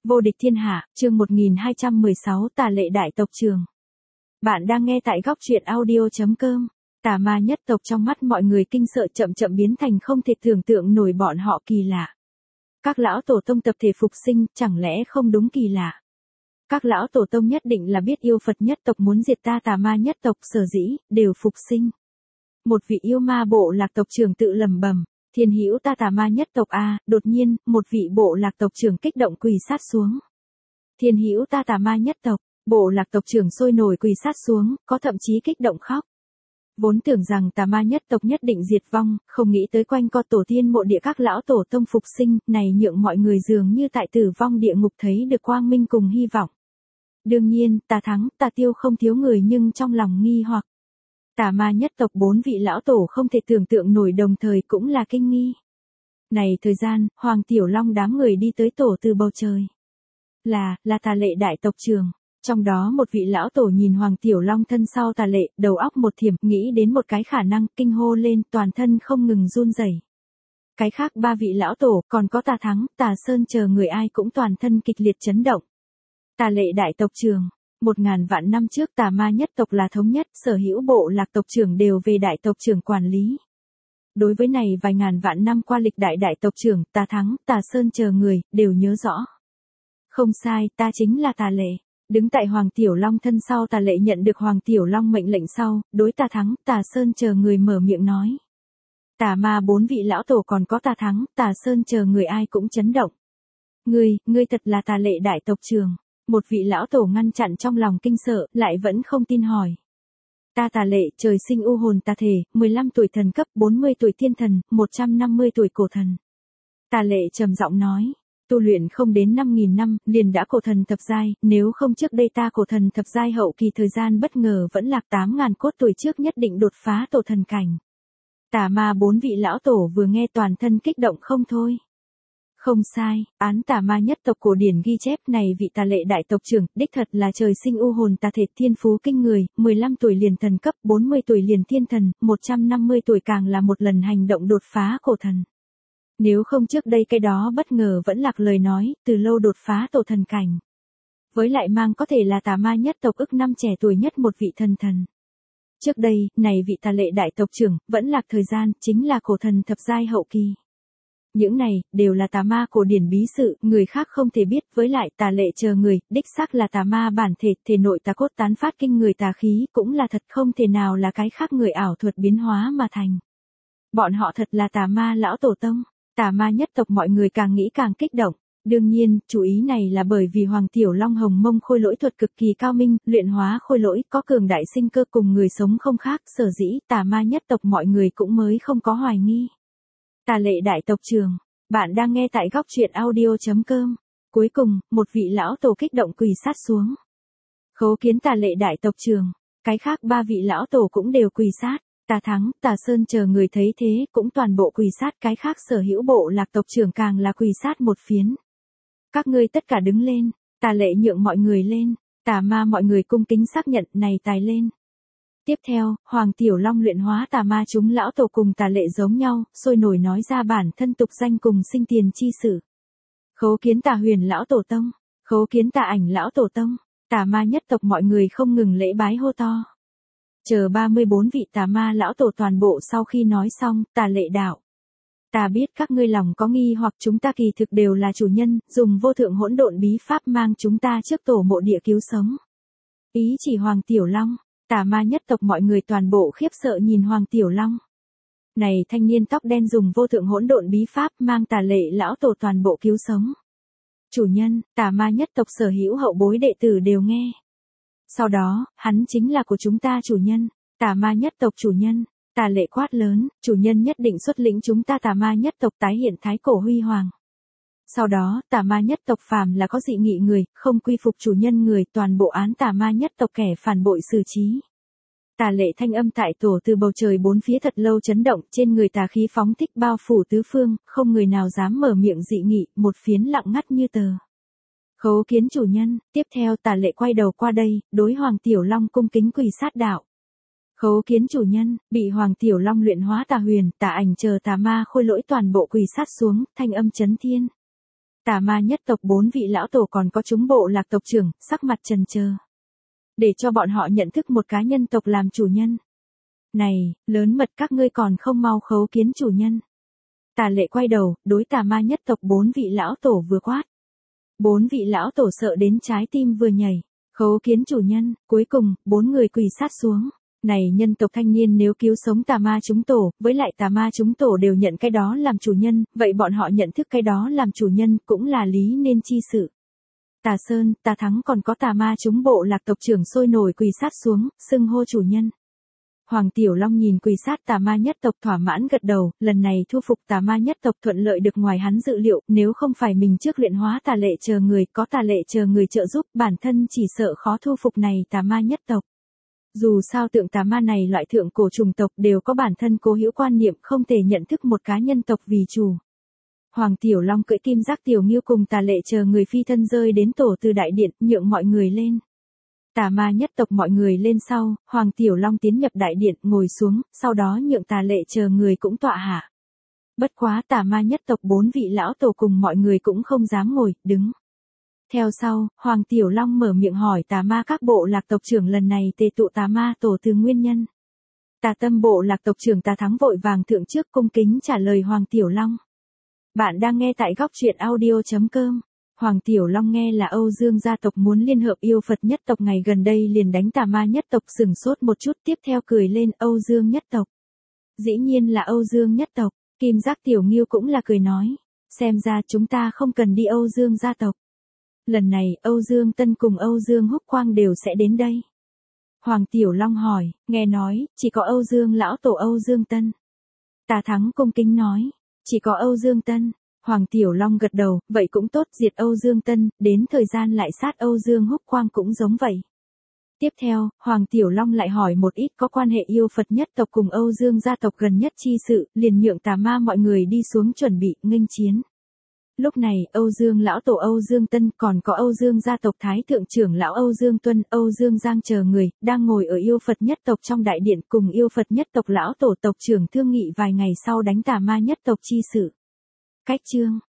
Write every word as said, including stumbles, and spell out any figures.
Vô địch thiên hạ, chương một nghìn hai trăm mười sáu Tà lệ đại tộc trưởng. Bạn đang nghe tại góc truyện audio.com. Tà ma nhất tộc trong mắt mọi người kinh sợ chậm chậm biến thành không thể tưởng tượng nổi bọn họ kỳ lạ. Các lão tổ tông tập thể phục sinh, chẳng lẽ không đúng kỳ lạ? Các lão tổ tông nhất định là biết yêu Phật nhất tộc muốn diệt ta tà ma nhất tộc sở dĩ, đều phục sinh. Một vị yêu ma bộ lạc tộc trưởng tự lẩm bẩm. Thiên hữu ta tà ma nhất tộc a, đột nhiên, một vị bộ lạc tộc trưởng kích động quỳ sát xuống. Thiên hữu ta tà ma nhất tộc, bộ lạc tộc trưởng sôi nổi quỳ sát xuống, có thậm chí kích động khóc. Vốn tưởng rằng tà ma nhất tộc nhất định diệt vong, không nghĩ tới quanh co tổ tiên mộ địa các lão tổ tông phục sinh, này nhượng mọi người dường như tại tử vong địa ngục thấy được quang minh cùng hy vọng. Đương nhiên, ta thắng, ta tiêu không thiếu người nhưng trong lòng nghi hoặc. Tà ma nhất tộc bốn vị lão tổ không thể tưởng tượng nổi đồng thời cũng là kinh nghi. Này thời gian, Hoàng Tiểu Long đám người đi tới tổ từ bầu trời. Là, là tà lệ đại tộc trưởng. Trong đó một vị lão tổ nhìn Hoàng Tiểu Long thân sau tà lệ, đầu óc một thiểm, nghĩ đến một cái khả năng, kinh hô lên, toàn thân không ngừng run rẩy. Cái khác ba vị lão tổ, còn có tà thắng, tà sơn chờ người ai cũng toàn thân kịch liệt chấn động. Tà lệ đại tộc trưởng. Một ngàn vạn năm trước tà ma nhất tộc là thống nhất, sở hữu bộ lạc tộc trưởng đều về đại tộc trưởng quản lý. Đối với này vài ngàn vạn năm qua lịch đại đại tộc trưởng, tà thắng, tà sơn chờ người, đều nhớ rõ. Không sai, ta chính là tà lệ. Đứng tại Hoàng Tiểu Long thân sau tà lệ nhận được Hoàng Tiểu Long mệnh lệnh sau, đối tà thắng, tà sơn chờ người mở miệng nói. Tà ma bốn vị lão tổ còn có tà thắng, tà sơn chờ người ai cũng chấn động. Ngươi, ngươi thật là tà lệ đại tộc trưởng. Một vị lão tổ ngăn chặn trong lòng kinh sợ, lại vẫn không tin hỏi. Ta tà lệ, trời sinh u hồn tà thể, mười lăm tuổi thần cấp, bốn mươi tuổi tiên thần, một trăm năm mươi tuổi cổ thần. Tà lệ trầm giọng nói, tu luyện không đến năm nghìn năm, liền đã cổ thần thập giai, nếu không trước đây ta cổ thần thập giai hậu kỳ thời gian bất ngờ vẫn lạc tám ngàn cốt tuổi trước nhất định đột phá tổ thần cảnh. Tà ma bốn vị lão tổ vừa nghe toàn thân kích động không thôi. Không sai, án tà ma nhất tộc cổ điển ghi chép này vị tà lệ đại tộc trưởng, đích thật là trời sinh u hồn tà thể thiên phú kinh người, mười lăm tuổi liền thần cấp, bốn mươi tuổi liền thiên thần, một trăm năm mươi tuổi càng là một lần hành động đột phá cổ thần. Nếu không trước đây cái đó bất ngờ vẫn lạc lời nói, từ lâu đột phá tổ thần cảnh. Với lại mang có thể là tà ma nhất tộc ức năm trẻ tuổi nhất một vị thần thần. Trước đây, này vị tà lệ đại tộc trưởng, vẫn lạc thời gian, chính là cổ thần thập giai hậu kỳ. Những này, đều là tà ma cổ điển bí sự, người khác không thể biết, với lại tà lệ chờ người, đích xác là tà ma bản thể, thể nội tà cốt tán phát kinh người tà khí, cũng là thật không thể nào là cái khác người ảo thuật biến hóa mà thành. Bọn họ thật là tà ma lão tổ tông, tà ma nhất tộc mọi người càng nghĩ càng kích động. Đương nhiên, chú ý này là bởi vì Hoàng Tiểu Long hồng mông khôi lỗi thuật cực kỳ cao minh, luyện hóa khôi lỗi, có cường đại sinh cơ cùng người sống không khác, sở dĩ tà ma nhất tộc mọi người cũng mới không có hoài nghi. Tà lệ đại tộc trưởng, bạn đang nghe tại góc truyện audio.com. Cuối cùng, một vị lão tổ kích động quỳ sát xuống. Khấu kiến tà lệ đại tộc trưởng, cái khác ba vị lão tổ cũng đều quỳ sát, tà thắng, tà sơn chờ người thấy thế cũng toàn bộ quỳ sát, cái khác sở hữu bộ lạc tộc trưởng càng là quỳ sát một phiến. Các ngươi tất cả đứng lên, tà lệ nhượng mọi người lên, tà ma mọi người cung kính xác nhận này tài lên. Tiếp theo, Hoàng Tiểu Long luyện hóa tà ma chúng lão tổ cùng tà lệ giống nhau, sôi nổi nói ra bản thân tục danh cùng sinh tiền chi sử. Khấu kiến tà huyền lão tổ tông, khấu kiến tà ảnh lão tổ tông, tà ma nhất tộc mọi người không ngừng lễ bái hô to. Chờ ba mươi bốn vị tà ma lão tổ toàn bộ sau khi nói xong, tà lệ đạo. Ta biết các ngươi lòng có nghi hoặc chúng ta kỳ thực đều là chủ nhân, dùng vô thượng hỗn độn bí pháp mang chúng ta trước tổ mộ địa cứu sống. Ý chỉ Hoàng Tiểu Long. Tà ma nhất tộc mọi người toàn bộ khiếp sợ nhìn Hoàng Tiểu Long. Này thanh niên tóc đen dùng vô thượng hỗn độn bí pháp mang tà lệ lão tổ toàn bộ cứu sống. Chủ nhân, tà ma nhất tộc sở hữu hậu bối đệ tử đều nghe. Sau đó, hắn chính là của chúng ta chủ nhân, tà ma nhất tộc chủ nhân, tà lệ quát lớn, chủ nhân nhất định xuất lĩnh chúng ta tà ma nhất tộc tái hiện thái cổ huy hoàng. Sau đó, tà ma nhất tộc phàm là có dị nghị người, không quy phục chủ nhân người, toàn bộ án tà ma nhất tộc kẻ phản bội xử trí. Tà lệ thanh âm tại tổ từ bầu trời bốn phía thật lâu chấn động, trên người tà khí phóng thích bao phủ tứ phương, không người nào dám mở miệng dị nghị, một phiến lặng ngắt như tờ. Khấu kiến chủ nhân, tiếp theo tà lệ quay đầu qua đây, đối Hoàng Tiểu Long cung kính quỳ sát đạo. Khấu kiến chủ nhân, bị Hoàng Tiểu Long luyện hóa tà huyền, tà ảnh chờ tà ma khôi lỗi toàn bộ quỳ sát xuống, thanh âm chấn thiên. Tà ma nhất tộc bốn vị lão tổ còn có chúng bộ lạc tộc trưởng, sắc mặt trần chờ. Để cho bọn họ nhận thức một cá nhân tộc làm chủ nhân. Này, lớn mật các ngươi còn không mau khấu kiến chủ nhân. Tà lệ quay đầu, đối tà ma nhất tộc bốn vị lão tổ vừa quát. Bốn vị lão tổ sợ đến trái tim vừa nhảy. Khấu kiến chủ nhân, cuối cùng, bốn người quỳ sát xuống. Này nhân tộc thanh niên nếu cứu sống tà ma chúng tổ, với lại tà ma chúng tổ đều nhận cái đó làm chủ nhân, vậy bọn họ nhận thức cái đó làm chủ nhân cũng là lý nên chi sự. Tà Sơn, Tà Thắng còn có tà ma chúng bộ lạc tộc trưởng sôi nổi quỳ sát xuống, xưng hô chủ nhân. Hoàng Tiểu Long nhìn quỳ sát tà ma nhất tộc thỏa mãn gật đầu, lần này thu phục tà ma nhất tộc thuận lợi được ngoài hắn dự liệu, nếu không phải mình trước luyện hóa tà lệ chờ người, có tà lệ chờ người trợ giúp, bản thân chỉ sợ khó thu phục này tà ma nhất tộc. Dù sao tượng tà ma này loại thượng cổ trùng tộc đều có bản thân cố hữu quan niệm không thể nhận thức một cá nhân tộc vì chủ. Hoàng Tiểu Long cưỡi kim giác tiểu nghiêu cùng tà lệ chờ người phi thân rơi đến tổ từ đại điện, nhượng mọi người lên. Tà ma nhất tộc mọi người lên sau, Hoàng Tiểu Long tiến nhập đại điện, ngồi xuống, sau đó nhượng tà lệ chờ người cũng tọa hạ. Bất quá tà ma nhất tộc bốn vị lão tổ cùng mọi người cũng không dám ngồi, đứng. Theo sau, Hoàng Tiểu Long mở miệng hỏi tà ma các bộ lạc tộc trưởng lần này tề tụ tà ma tổ từ nguyên nhân. Tà Tâm bộ lạc tộc trưởng Tà Thắng vội vàng thượng trước cung kính trả lời Hoàng Tiểu Long. Bạn đang nghe tại góc truyện audio chấm com. Hoàng Tiểu Long nghe là Âu Dương gia tộc muốn liên hợp yêu Phật nhất tộc ngày gần đây liền đánh tà ma nhất tộc sừng sốt một chút tiếp theo cười lên Âu Dương nhất tộc. Dĩ nhiên là Âu Dương nhất tộc, Kim Giác Tiểu Nghiêu cũng là cười nói. Xem ra chúng ta không cần đi Âu Dương gia tộc. Lần này Âu Dương Tân cùng Âu Dương Húc Quang đều sẽ đến đây. Hoàng Tiểu Long hỏi, nghe nói, chỉ có Âu Dương lão tổ Âu Dương Tân. Tà Thắng cung kính nói, chỉ có Âu Dương Tân. Hoàng Tiểu Long gật đầu, vậy cũng tốt, diệt Âu Dương Tân, đến thời gian lại sát Âu Dương Húc Quang cũng giống vậy. Tiếp theo, Hoàng Tiểu Long lại hỏi một ít có quan hệ yêu Phật nhất tộc cùng Âu Dương gia tộc gần nhất chi sự, liền nhượng tà ma mọi người đi xuống chuẩn bị, nghênh chiến. Lúc này, Âu Dương lão tổ Âu Dương Tân còn có Âu Dương gia tộc Thái thượng trưởng lão Âu Dương Tuân, Âu Dương Giang chờ người, đang ngồi ở yêu Phật nhất tộc trong đại điện cùng yêu Phật nhất tộc lão tổ tộc trưởng thương nghị vài ngày sau đánh tà ma nhất tộc chi sự. Cách chương